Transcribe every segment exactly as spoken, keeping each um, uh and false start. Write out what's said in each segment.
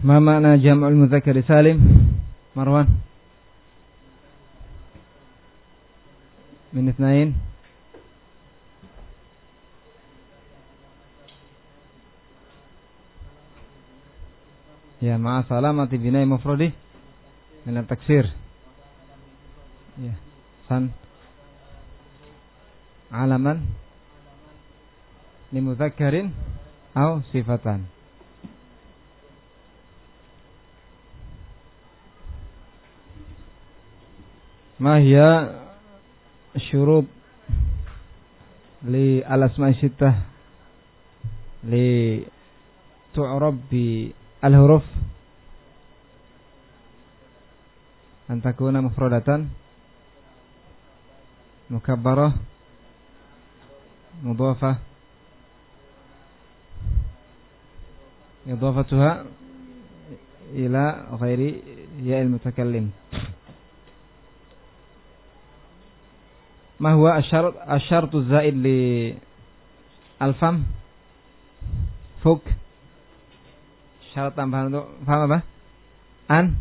Ma makna jam'ul mudzakkar salim? Marwan. Min itsnain. Ya, ma'a salamati bina'i mufradi min at-taksir. Ya, san alaman li mudzakkarin aw sifatan. Ma hiya syurut li al-asma'i sittah li tu'rab bi al-huruf an takuna mufradatan mukabbarah mudhafah idhafatuha ila ghairi ya'il mutakallim. Ma huwa asyart asyartu zaid li al-fam fuk syarat tambahan untuk faham apa? An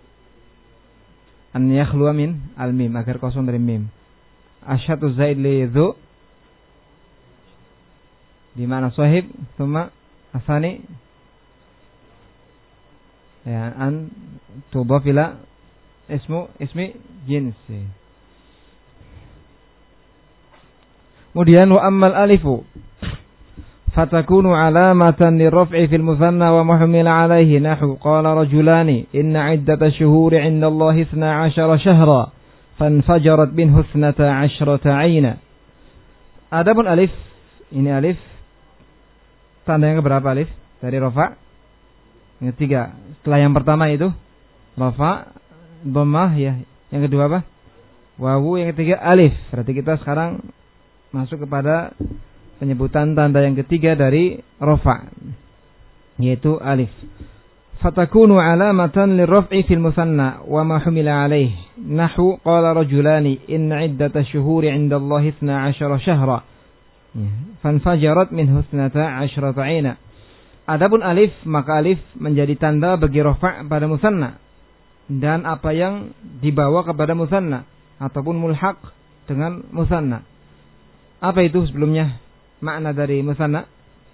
an yakhluwa min al-mim, agar kosong dari mim. Asyartu zaid li dhu di mana sahib, thumma asani ya an tudhaf ila ismu ismi jins. Kemudian wa ammal alifu fatakunu alamatan lirraf'i fil muthanna wa muhmila alayhi nahu qala rajulani inna iddata syuhuri 'inda Allah ithna 'ashara shahra fanfajarat minhu ithnata 'ashrata 'ayna. Adapun alif, ini alif tanda yang keberapa alif? Dari rafa. Yang ketiga. Setelah yang pertama itu rafa, dhammah ya. Yang kedua apa? Wawu, yang ketiga alif. Berarti kita sekarang masuk kepada penyebutan tanda yang ketiga dari rafa, yaitu alif. Fatakunu alamatan lirraf'i fil musanna wa ma humila alayhi nahu qala rajulani inna iddata syuhuri 'inda Allah ithna 'ashara shahra fanfajarat minhu ithnata 'ashrata 'ayna. Adapun alif, maka alif menjadi tanda bagi rafa' pada musanna dan apa yang dibawa kepada musanna ataupun mulhaq dengan musanna. Apa itu sebelumnya makna dari musanna?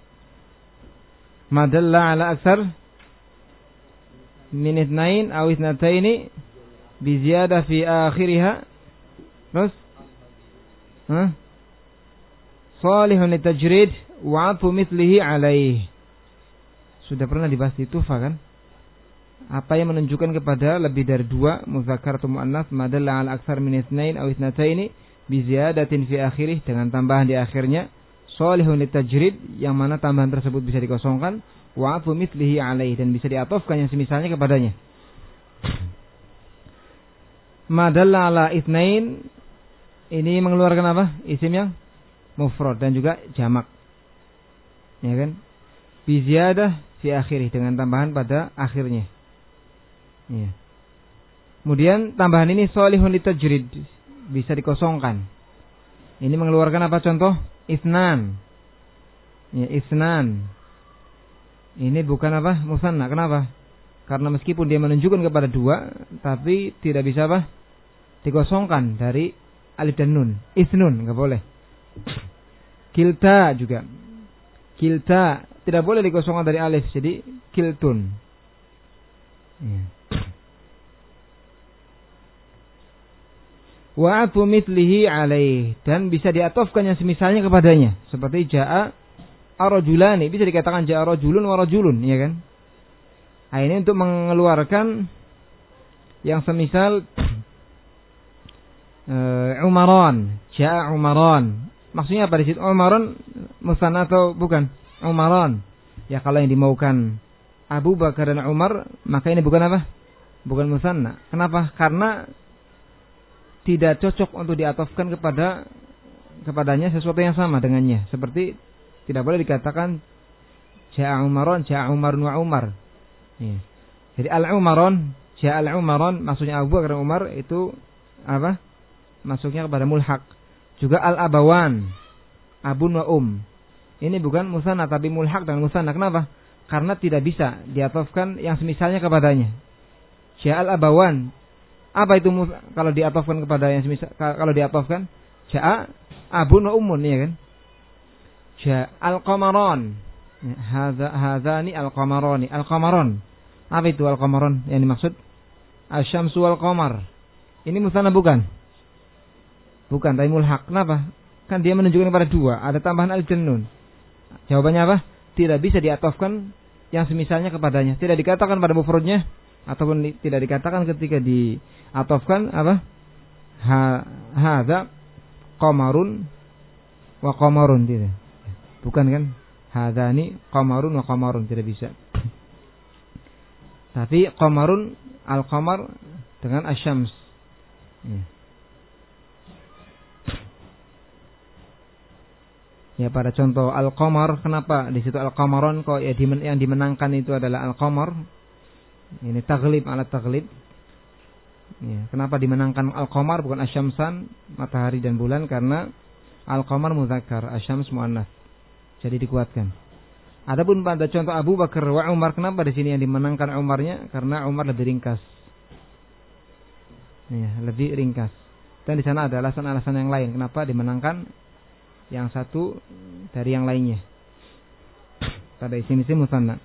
Madalla ala aksar min itsnain aw itsnataini bi ziyadah fi akhiriha. Terus Hah? Salihun litajrid wa 'atfu mithlihi alaih. Sudah pernah dibahas di Tufa kan? Apa yang menunjukkan kepada lebih dari dua muzakkar atau muannats, madalla ala aksar min itsnain aw itsnataini bi ziyadatin fi akhirih, dengan tambahan di akhirnya, salihun litajrid, yang mana tambahan tersebut bisa dikosongkan, wa 'atfu mithlihi alaih, dan bisa diatofkan yang semisalnya kepadanya. Madalla ala itsnain ini mengeluarkan apa? Isim yang mufrad dan juga jamak. Ya kan? Bi ziyadah fi akhirih, dengan tambahan pada akhirnya. Ya. Kemudian tambahan ini salihun litajrid, bisa dikosongkan. Ini mengeluarkan apa contoh? Isnan. Ya, isnan. Ini bukan apa? Musanna. Kenapa? Karena meskipun dia menunjukkan kepada dua, tapi tidak bisa apa? Dikosongkan dari alif dan nun. Isnun, enggak boleh. Kilta juga. Kilta tidak boleh dikosongkan dari alif, jadi kiltun. Ya. Wa 'atfu mithlihi alaih, dan bisa diatofkan yang semisalnya kepadanya, seperti jaa ar-rajulani, bisa dikatakan jaa rajulun wa rajulun, ya kan? Nah, ini untuk mengeluarkan yang semisal uh, Umaran, jaa Umaran. Maksudnya apa di situ? Umaran musanna atau bukan? Umaran. Ya, kalau yang dimaukan Abu Bakar dan Umar, maka ini bukan apa? Bukan musanna. Kenapa? Karena tidak cocok untuk diatofkan kepada kepadanya sesuatu yang sama dengannya. Seperti tidak boleh dikatakan ja'a Umaron, ja'a Umarun wa Umar. Ya. Jadi al-Umaron, ja'a al-Umaron, maksudnya Abu Bakar dan Umar itu apa? Masuknya kepada mulhaq. Juga al-Abawan, Abun wa Um. Ini bukan musanna tapi mulhaq dengan musanna. Kenapa? karena tidak bisa diatofkan yang semisalnya kepadanya. Ja'al abawan. Apa itu kalau diatofkan kepada yang semisal? Kalau diatofkan ja'a abun wa ummun, ya kan? Ja'al qamaron. Hadza hadzani al-qamarani. Al-qamaron. Apa itu al-qamaron yang dimaksud? Asy-syamsu wal qamar. Ini musanna bukan? Bukan, tapi mulhaq. Kenapa? Kan dia menunjukkan kepada dua, ada tambahan alif dan nun. Jawabannya apa? Tidak bisa diatofkan yang semisalnya kepadanya. Tidak dikatakan pada mufradnya ataupun di, tidak dikatakan ketika diatofkan apa? Ha hadza qamarun wa qamarun, tidak. Bukan kan? Hadzani qamarun wa qamarun, tidak bisa. Tapi qamarun al-qamar dengan asy-syams. Ya. Ya, pada contoh al-qamar, kenapa di situ al-qamaron kok ya dimen, yang dimenangkan itu adalah al-qamar? Ini taglib ala taglib. Ya, kenapa dimenangkan al-qamar bukan asy-syamsan, matahari dan bulan? Karena al-qamar muzakkar, asy-syams muannats. Jadi dikuatkan. Adapun pada contoh Abu Bakar wa Umar, kenapa di sini yang dimenangkan Umarnya? Karena Umar lebih ringkas. Ya, lebih ringkas. Dan di sana ada alasan-alasan yang lain kenapa dimenangkan yang satu dari yang lainnya. Pada sini sih musanna.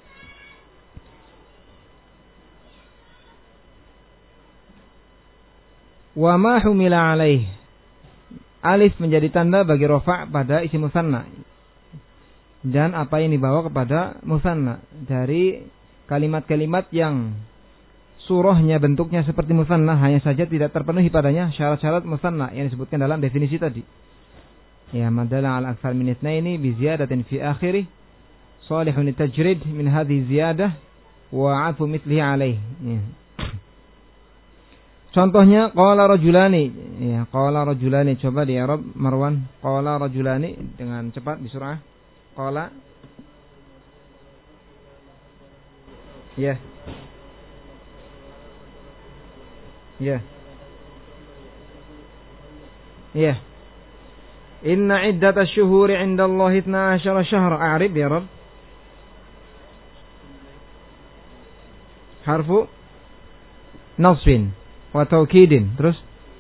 Wa ma humila alaih. Alif menjadi tanda bagi rafa' pada isim musanna. Dan apa yang dibawa kepada musanna dari kalimat-kalimat yang surahnya bentuknya seperti musanna, hanya saja tidak terpenuhi padanya syarat-syarat musanna yang disebutkan dalam definisi tadi. Ya, madalla al aktsar min itsnaini bi ziyadatin fi akhirih salihun litajrid min hadhihi ziyadah wa 'atfu mithlihi alaih. Ya. Contohnya qala rajulani. Ya, qala rajulani, coba di i'rab Marwan. Qala rajulani dengan cepat di surah. Qala. Ya. Ya. Ya. Inna iddata syuhuri 'inda Allah itna asyara syahra. A'rib ya Rabb. Harfu nasbin wa taukidin. Terus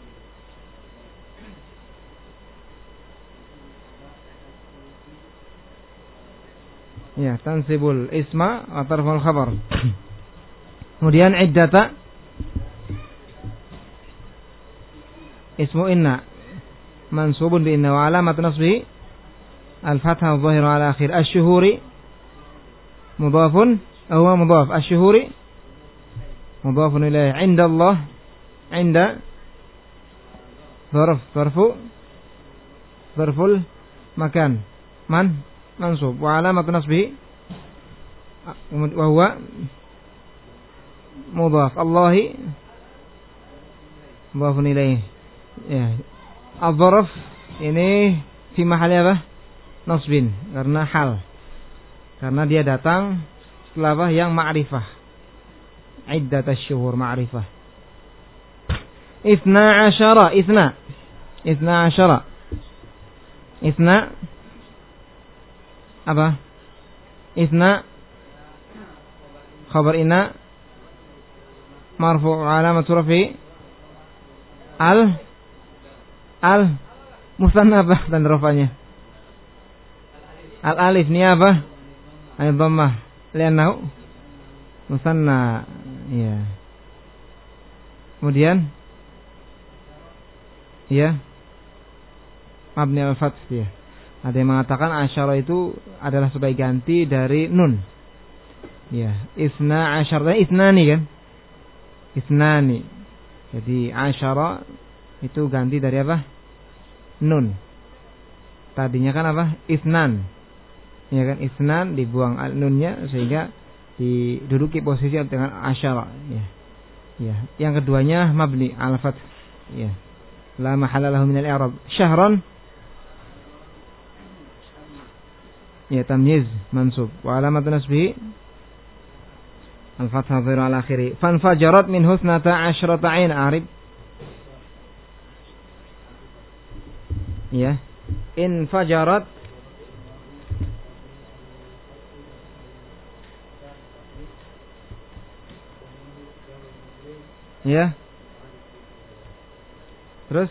ya, tansibul isma wa tarful khabar. Kemudian iddata ismu inna mansubun bi inna wa alamat nasbihi al-fathah adh-dhahira ala akhir. Asy-syuhuri mudhafun huwa mudhaf. Asy-syuhuri mudhafun ilayhi. 'Inda Allah 'inda dzarf dzarfu dzarful makan man mansub wa alamat nasbihi wa huwa mudhaf. Allahi mudhafun ilayhi. Ya, al-dzarf ini fi mahalli apa? Nasbin, karena hal. Karena dia datang setelah apa? Yang ma'rifah. Iddat asy-syuhur ma'rifah. Itsna asyara, itsna. Itsna asyara. Itsna apa? Itsna khabar inna marfu' alamat rafi al al musanna apa dan rafanya? Al alif ni apa? Ay dhammah li'annahu musanna. Ya. Kemudian ya, mabni al-fath ya. Ada yang mengatakan asyara itu adalah sebagai ganti dari nun. Ya, isna asyara, isnani kan? Isnani. Jadi asyara itu ganti dari apa? Nun. Tadinya kan apa? Isnan. Ya kan, isnan dibuang al-nunnya sehingga diduduki posisi dengan asyara. Ya. Ya. Yang keduanya mabni al-fath. Ya. La mahalla lahu min al-i'rab. Syahran. Ya, tamyiz mansub wa alamat nasbihi al-fathah dhahira ala akhiri. Fanfajarat min husnata asyrata 'ain. Arib. Ya. Infajarat Ya. Terus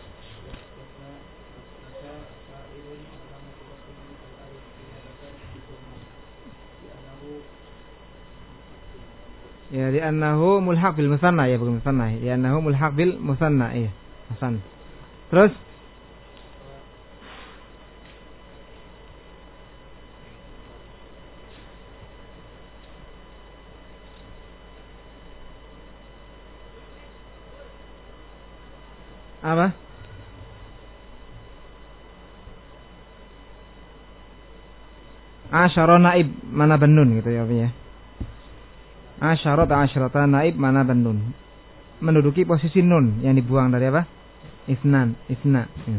ya, di annahu mulhaq bil musanna, ya bukan musanna. Di annahu mulhaq bil musanna, iya. Hasan. Terus apa? Asyara naib mana benun gitu ya, ya. Asyara ta asyrata naib mana benun. Menduduki posisi nun yang dibuang dari apa? Isnan, isna. Ya,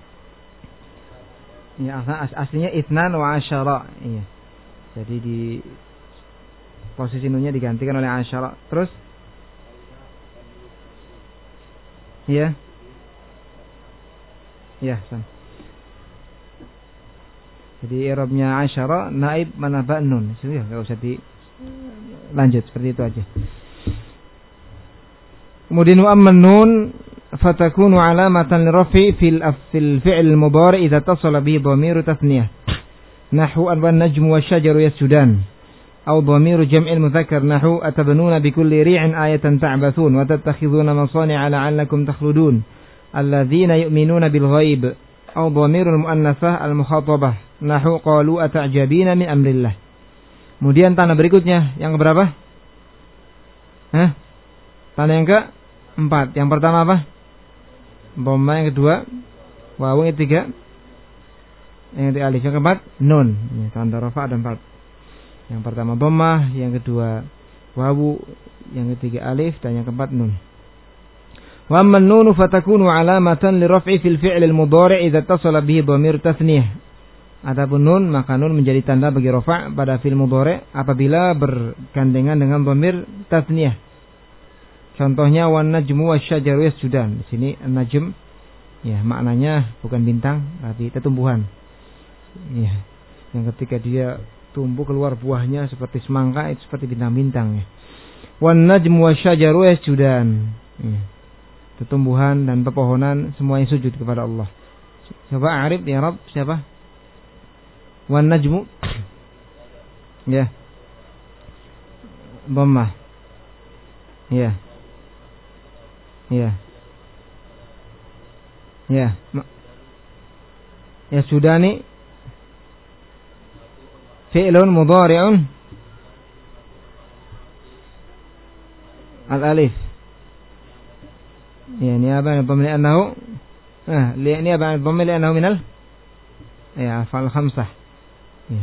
ya as aslinya isnan wa asyara. Iya. Jadi di posisi nunnya digantikan oleh asyara. Terus iya. Ya, san. Jadi i'rabnya asyara naib manaba nun. Sudah enggak usah di lanjut, seperti itu aja. Kemudian wa amman nun fatakunu alamatan lirafi fil fil fi'l mudhari idza tasala bihi dhamiru tathniyah. Nahwu an najmu wasyajaru yasjudan. Aw dhamiru jam'il mudzakkar nahwu atabnuna bikulli ri'in ayatan ta'bathun wa tattakhidhuna masani'a la'allakum takhludun. Alladzina yu'minuna bil ghaib. Aw dhamirul muannatsah al mukhatabah nahwu qalu ata'jabina min amrillah. Kemudian tanda berikutnya yang keberapa? Hah? Tanda yang keempat. Yang pertama apa? Dhamma, yang kedua wawu, yang ketiga yang ketiga alif, yang keempat nun. Ya, tanda rafa ada empat. Yang pertama dhamma, yang kedua wawu, yang ketiga alif, dan yang keempat nun. Wa amma an-nun fatakunu alamatan liraf'i fil fi'l al-mudhari' idza ittasala bihi dhamir tathniyah. Adapun nun maka nun menjadi tanda bagi rafa' pada fi'il mudhari' apabila bergandengan dengan dhamir tathniyah. Contohnya wan najmu wasyajaru yasjudan. Di sini an-najm ya maknanya bukan bintang tapi tumbuhan. Ya. Yang ketika dia tumbuh keluar buahnya seperti semangka, itu seperti bintang-bintang ya. Wan najmu wasyajaru yasjudan. Ya. Tumbuhan dan pepohonan semuanya sujud kepada Allah. Coba arif ya Rabb, siapa? Wan najmu. Ya. Dhammah. Ya. Ya. Ya. Ya sudani fi'lun mudhari'un al-alif. Ya, ini apa? Pemilik annahu. Ah, ini apa? Pemilik annahu minal. Ya, afal khamsah. Ya.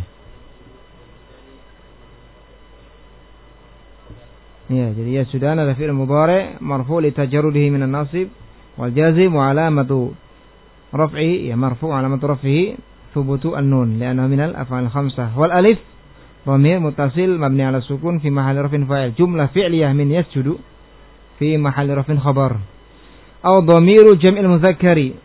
Ya, jadi ya sudah ada fi'il mudhari' marfu' li tajarrudihi minan nasib wal jazim wa alamatu raf'i, ya marfu' alamatu raf'ihi thubutu an-nun li'annahu minal af'al khamsah. Wal alif dhamir muttasil mabni 'ala sukun fi mahalli raf'in fa'il. Jumlah fi'liyah min yasjudu fi mahalli raf'in khabar. Aw dhamiru jam'il mudzakkari.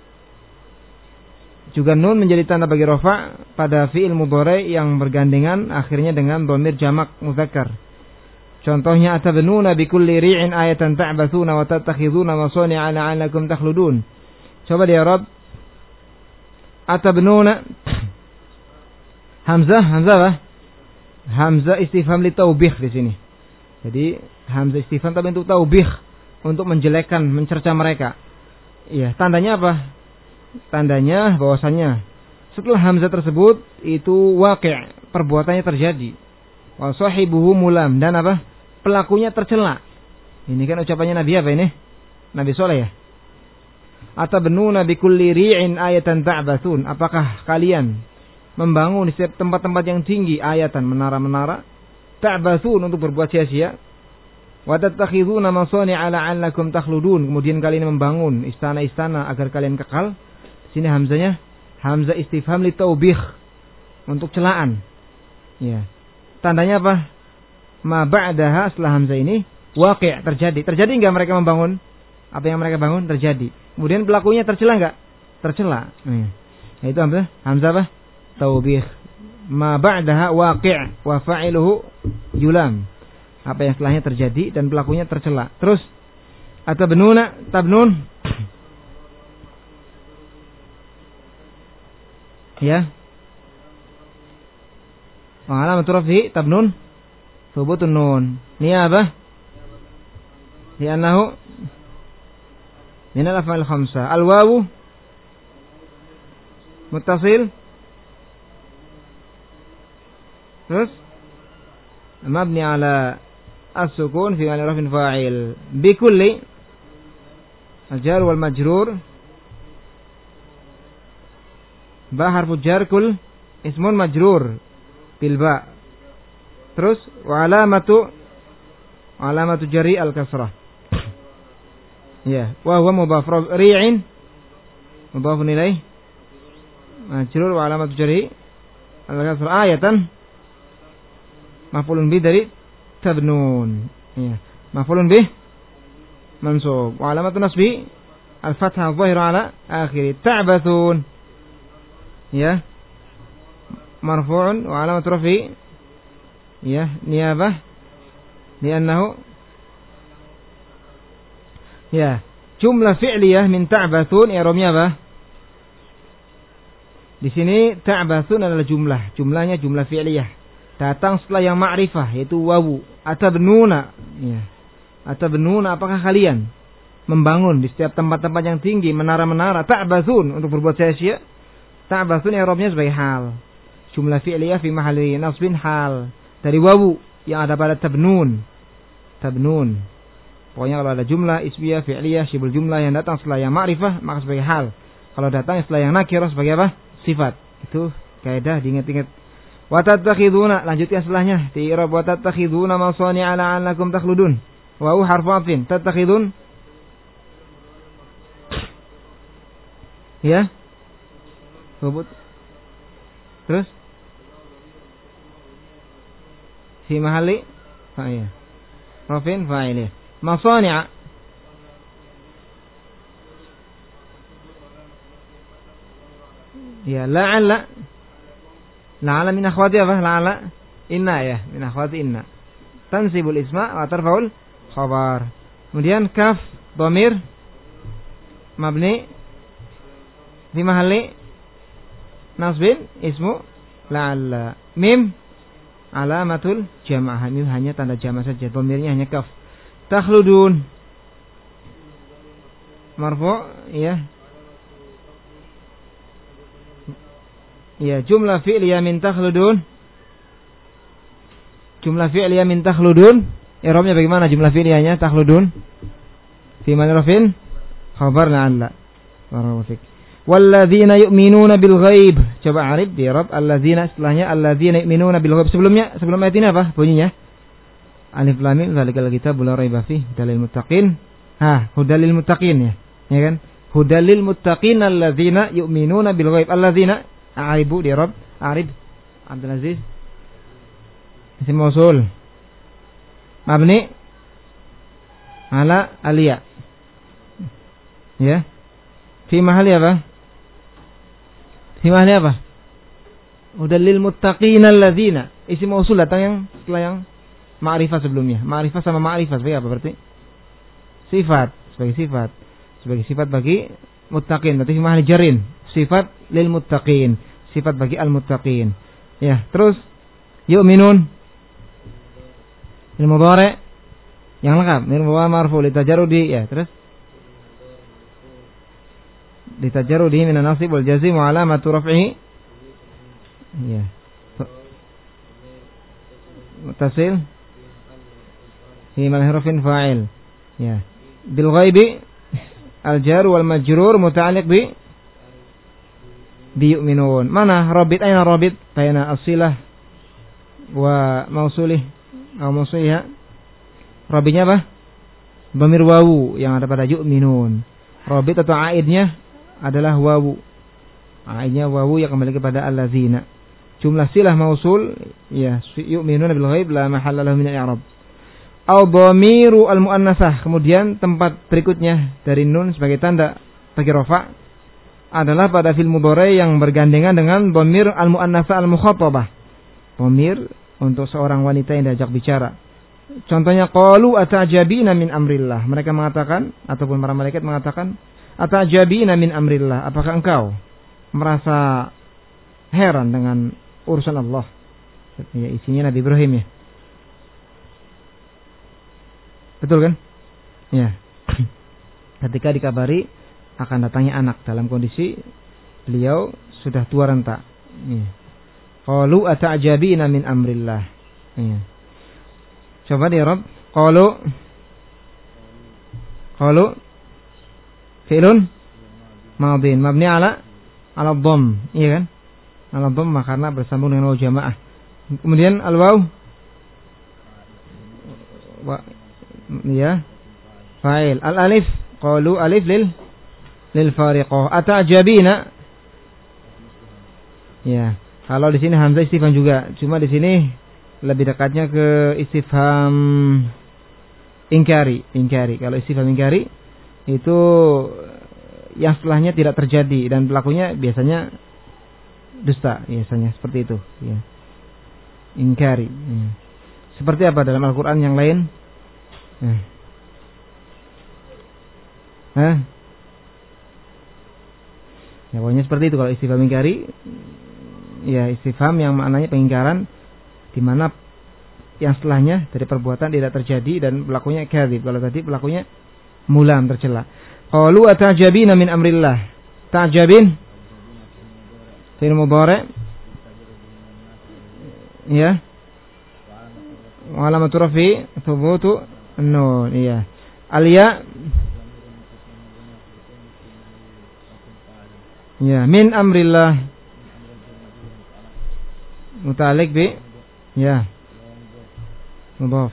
Juga nun menjadi tanda bagi rafa' pada fi'il mudhari' yang bergandengan akhirnya dengan dhamir jamak mudzakkar. Contohnya atabnuna bikulli ri'in ayatan ta'bathuna wa tattakhiduna masani'a la'allakum takhludun. Coba dia Rabb. Atabnuna hamzah, hamzah apa? Hamzah istifham li taubih di sini. Jadi hamzah istifham tapi untuk taubih, untuk menjelekkan, mencerca mereka. Iya, tandanya apa? Tandanya bahwasanya setelah hamzah tersebut itu waqi', perbuatannya terjadi. Wa sahibuhu mulam, dan apa? Pelakunya tercela. Ini kan ucapannya Nabi apa ini? Nabi Saleh ya. Atabnuna bikulli ri'in ayatan ta'bathun. Apakah kalian membangun di setiap tempat-tempat yang tinggi ayatan, menara-menara, ta'bathun, untuk berbuat sia-sia? Wa tattakhiduna masani'a la'allakum takhludun. Kemudian kalian membangun istana-istana agar kalian kekal. Sini hamzanya hamzah istifham li taubih, untuk celaan. Ya. Tandanya apa? Ma ba'daha, setelah hamzah ini waqi', terjadi. Terjadi enggak mereka membangun? Apa yang mereka bangun terjadi. Kemudian pelakunya tercela enggak? Tercela. Hmm. Ya, itu hamzah hamzah apa? Taubih. Ma ba'daha waqi' wa fa'iluhu yulam. Apa yang setelahnya terjadi dan pelakunya tercela. Terus Atabnuna, tabnun. Ya. Wa alamatu raf'i tabnun thubutun nun. Niyabah. Li'annahu min al-af'al khamsah. Al-wawu muttasil. Terus mabni ala as-sukun fi mahall raf'in fa'il. Bi kulli al-jar wal majrur. Ba harfu jar kul ismun majrur bil ba. Terus wa alamatu alamatu jari al-kasrah. Ya, wa huwa mudhaf ri'in mudhafun ilaih majrur wa alamatu jari al-kasrah ayatan maf'ulun bi dari tabnun. Ya, maf'ulun bih mansub wa alamatu nasbi al-fathah adh-dhahira ala akhir ta'bathun. Ya, marfu'un wa alamatu raf'i ya niyabah li'annahu ya jumlah fi'liyah min ta'bathun i'rabnya apa? Di sini ta'bathun adalah jumlah, jumlahnya jumlah fi'liyah. Datang setelah yang ma'rifah yaitu wawu. Atabnuna ya. Atabnuna apakah kalian membangun di setiap tempat-tempat yang tinggi menara-menara? Ta'bathun untuk berbuat sia-sia. Ta'bathun i'rabnya sebagai hal. Jumlah fi'liyah fi mahalli nasbin hal dari wawu yang ada pada tabnun. Tabnun. Pokoknya kalau ada jumlah ismiyah fi'liyah syibul jumlah yang datang setelah yang ma'rifah maka sebagai hal. Kalau datang setelah yang nakirah sebagai apa? Sifat. Itu kaidah diingat-ingat. Wa tattakhiduna, lanjutkan setelahnya di i'rab wa tattakhiduna masani'a la'allakum takhludun. Wa hu harfu atfin. Tattakhidun ya. Sebut. Terus fi mahalli fa'il. Rafin fa'il. Masani'a ya la'alla la'alla min akhwati apa? La'alla inna ya, min akhwati inna. Tansibul isma wa tarfa'ul khabar. Kemudian kaf dhamir mabni fi mahalli nasbin ismu la'alla. Mim alamatul jam'ah. Mim hanya tanda jama' saja, dhamirnya hanya kaf. Takhludun marfu' ya. Ya, jumlah fi'liyah min takhludun. Jumlah fi'liyah min takhludun. I'rabnya bagaimana jumlah fi'liyahnya takhludun? Fi manrafin khabar la'alla. Barakallahu fik. Walladzina yu'minuna bil ghaib. Coba arif di i'rab alladzina setelahnya alladzina yu'minuna bil ghaib. Sebelumnya sebelum ayat ini apa bunyinya? Alif lam mim zalikal kitabul la raiba fihi hudalil muttaqin. Ha, hudalil muttaqin ya. Ya kan? Hudalil muttaqin alladzina yu'minuna bil ghaib. Alladzina a'ribu di i'rab a'rib Abdul Aziz. Isim mausul. Mabni ala aliya. Ya. Fi mahalli apa? Fi mahalli apa? Hudalil muttaqin alladzina. Isim mausul datang yang setelah yang ma'rifah sebelumnya. Ma'rifah sama ma'rifah sebagai apa berarti? Sifat, sebagai sifat. Sebagai sifat bagi muttaqin, berarti mahal jarin. Sifat lil muttaqin, sifat bagi al muttaqin. Ya, terus yu'minun il mudhari' yang lengkap, min wa marfu li tajarrudi ya, terus li tajarrudi min an-nasib wal jazm wa alamatu raf'ihi ya. Muttasil fi harfin fa'il ya. Bil ghaibi al jar wal majrur muta'alliq bi bi yu'minun. Mana rabit? Aina rabit? Baina as-silah wa mausulih atau mausuliha. Rabitnya apa? Dhamir wawu yang ada pada yu'minun. Rabit atau aidnya adalah wawu. Aidnya wawu yang kembali kepada allazina. Jumlah silah mausul ya yu'minuna bil ghaib la mahalla lahu min al-i'rab. Au dhamiru al-muannasah. Kemudian tempat berikutnya dari nun sebagai tanda bagi rafa adalah pada fi'il mudhari yang bergandengan dengan dhamir al-muannasah al-mukhatabah. Dhamir untuk seorang wanita yang diajak bicara. Contohnya qalu atajabina min amrillah. Mereka mengatakan ataupun para malaikat mengatakan atajabina min amrillah. Apakah engkau merasa heran dengan urusan Allah? Ya, isinya Nabi Ibrahim ya. Betul kan? Ya. Ketika dikabari akan datangnya anak dalam kondisi beliau sudah tua renta. Ya. Qalu atajabina min amrillah. Ya. Coba di Arab, qalu qalu fi'lun madhin mabni ala ala dhamm, iya kan? Ala dhamm karena bersambung dengan waw jamaah. Kemudian al waw wa ya fa'il. Al alif qalu alif lil lil fariqah. Atajabina. Ya, kalau di sini hamzah istifham juga, cuma di sini lebih dekatnya ke istifham ingkari, ingkari. Kalau istifham ingkari itu yang setelahnya tidak terjadi dan pelakunya biasanya dusta, biasanya seperti itu. Ya. Ingkari. Ya. Seperti apa dalam Al-Quran yang lain? Ya. Hah? Ya, pokoknya seperti itu kalau istifham ingkari. Ya, istifham yang maknanya pengingkaran, di mana yang setelahnya dari perbuatan tidak terjadi dan pelakunya kadzib. Kalau tadi pelakunya mulam, tercela. Qalu atajabina min amrillah. Ta'jabin fi'il mudhari' ya. Wa alamatu rafi thubutu nun, iya. Al-ya ya min amrillah muta'alliq bi ya, mudhaf.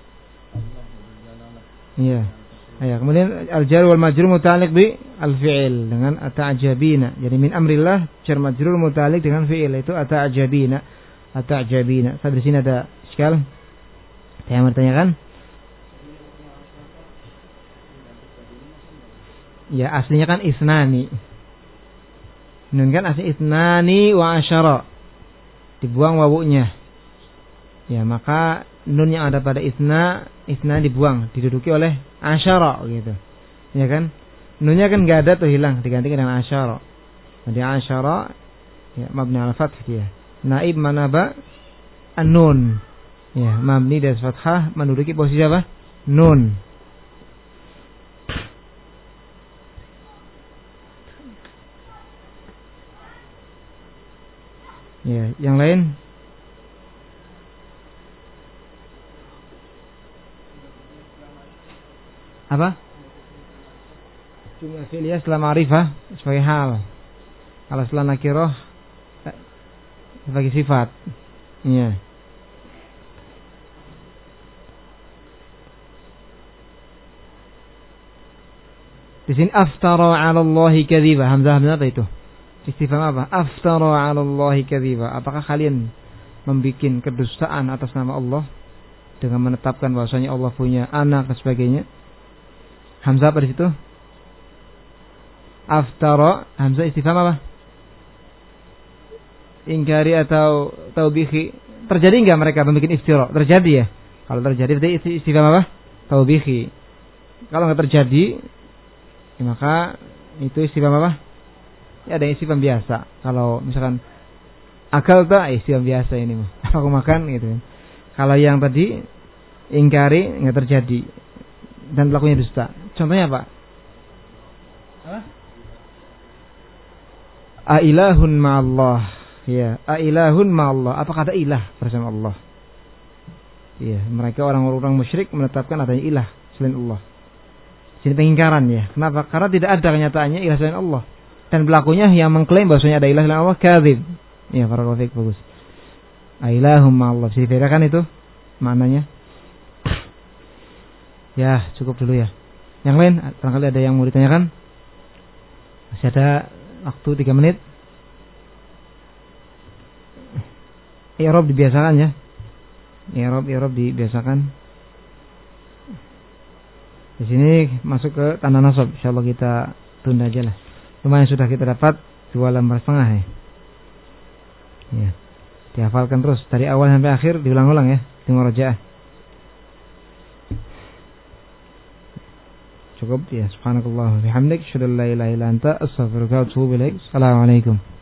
Iya. Ya, kemudian al-jar wal majrur muta'alliq bi al-fi'il dengan ata'jabina. Jadi min amrillah jar majrur muta'alliq dengan fi'il itu ata'jabina. Ata'jabina. Sampai di sini ada iskal? Saya mau bertanyakan? Ya, aslinya kan isnani. Nun kan asli isnani wa asyara. Dibuang wawunya. Ya, maka nun yang ada pada isna, isna dibuang, diduduki oleh asyara gitu. Ya kan? Nunnya kan enggak ada tuh, hilang, digantikan dengan asyara. Jadi asyara ya mabni ala fath dia. Naib manaba an-nun. Ya, mabni dari fathah menduduki posisi apa? Nun. Ya, yang lain? Apa? Jumlah fi'liyah setelah ma'rifah sebagai hal. Kalau setelah nakirah sebagai sifat. Iya. Di sini aftara 'ala Allahi kadhiba. Hamzah hamzah apa itu? Istifham apa? Aftara 'ala Allahi kadhiba. Apakah kalian membikin kedustaan atas nama Allah dengan menetapkan bahwasanya Allah punya anak dan sebagainya? Hamzah apa di situ? Aftara, hamzah istifham apa? Ingkari atau taubihi. Terjadi enggak mereka membuat iftira? Terjadi ya. Kalau terjadi berarti istifham apa? Taubihi. Kalau enggak terjadi, ya maka itu istifham apa? Ya ada istifham biasa. Kalau misalkan akal tak istifham biasa ini mah. Aku makan gitu kan. Kalau yang tadi ingkari enggak terjadi dan pelakunya dusta. Contohnya apa? Hah? Ailahun ma'allah. Ya, ailahun ma'allah. Apakah ada ilah bersama Allah? Ya, mereka orang-orang musyrik menetapkan adanya ilah selain Allah. Ini pengingkaran ya. Kenapa? Karena tidak ada kenyataannya ilah selain Allah. Dan pelakunya yang mengklaim bahwasanya ada ilah selain Allah kadzib. Ya, barakallahu fiik, bagus. Ailahum ma'allah. Bisa dibedakan itu maknanya? Ya, cukup dulu ya. Yang lain, barangkali ada yang mau ditanyakan? Masih ada waktu tiga menit. I'rab dibiasakan ya. I'rab i'rab dibiasakan. Di sini masuk ke tanda nasab. Insyaallah kita tunda aja lah. Lumayan sudah kita dapat dua lembar setengah ya. Ya. Dihafalkan terus dari awal sampai akhir, diulang-ulang ya. Di murajaah. cukup ya. Subhanakallah wa bihamdik, asyhadu an la ilaha illa anta, astaghfiruka wa atubu ilaik. Assalamualaikum.